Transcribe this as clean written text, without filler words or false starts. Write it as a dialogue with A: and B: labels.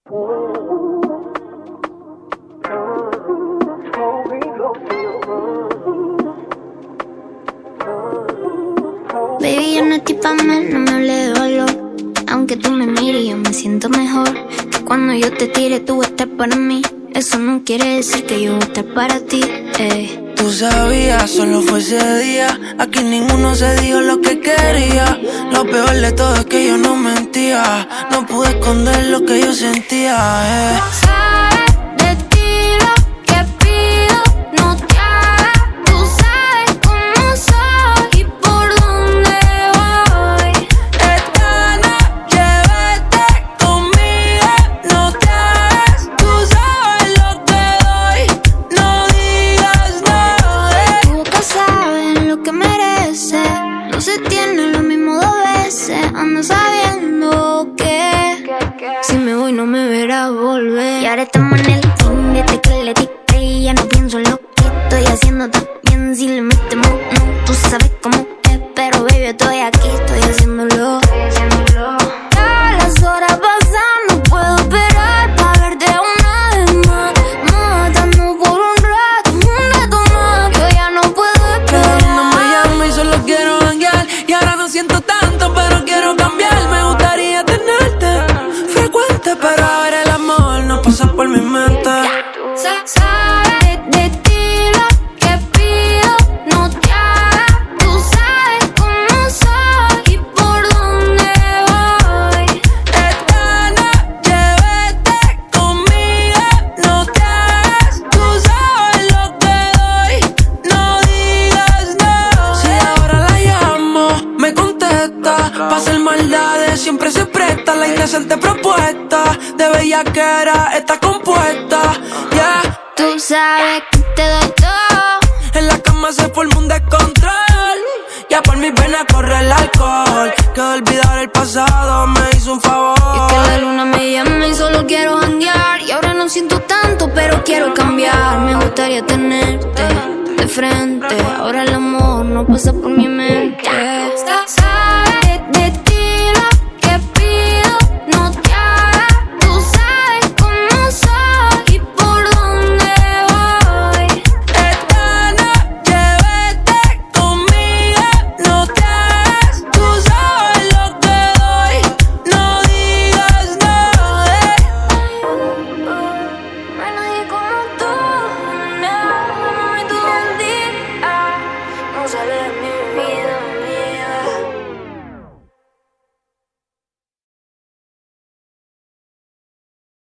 A: Baby, yo no estoy pa' más, no me hable de valor. Aunque tú me mires, yo me siento mejor. Que cuando yo te tire, tú vas a estar para mí. Eso no quiere decir que yo voy a estar para ti, ey.
B: Tú sabías, solo fue ese día. Aquí ninguno se dijo lo que quería. Lo peor de todo es que yo no mentía. No pude esconder lo que yo sentía,
A: Sabes de ti lo que pido, no te hagas. Tú sabes cómo soy y por dónde voy.
B: Esta noche vete conmigo, no te hagas. Tú sabes lo que doy, no digas nada.
A: Tu boca sabe lo que merece. No se tiene lo mismo dos veces. Ando sabiendo que si me voy no me verás volver. Y ahora estamos en el fin de que le dicté y ya no pienso en lo que estoy haciendo también. Si le metemos, no, tú sabes cómo es. Pero baby, estoy aquí, estoy haciéndolo. Ya las horas pasan, no puedo esperar pa' verte una vez más. Matando por un rato más. Yo ya no puedo esperar.
B: Pero no me llamo y solo quiero janguear. Y ahora no siento tanto, pero quiero cambiar. Me gustaría tenerte frecuente, pero ahora el amor no pasa por mi mente.
A: Sabes de ti lo que pido, no te hagas. Tú sabes cómo soy y por dónde voy.
B: Esta noche vete conmigo, no te hagas. Tú sabes lo que doy, no digas no. Si ahora la llamo, me contesta. Pa' hacer maldades siempre se presta. La indecente propuesta de bellaquera está compuesta, yeah.
A: Tú sabes que te doy todo.
B: En la cama se forma un descontrol. Ya por mis venas corre el alcohol. Que olvidar el pasado me hizo un favor.
A: Y es que la luna me llama y solo quiero janguear. Y ahora no siento tanto, pero quiero cambiar. Me gustaría tenerte de frente. Ahora el amor no pasa por mi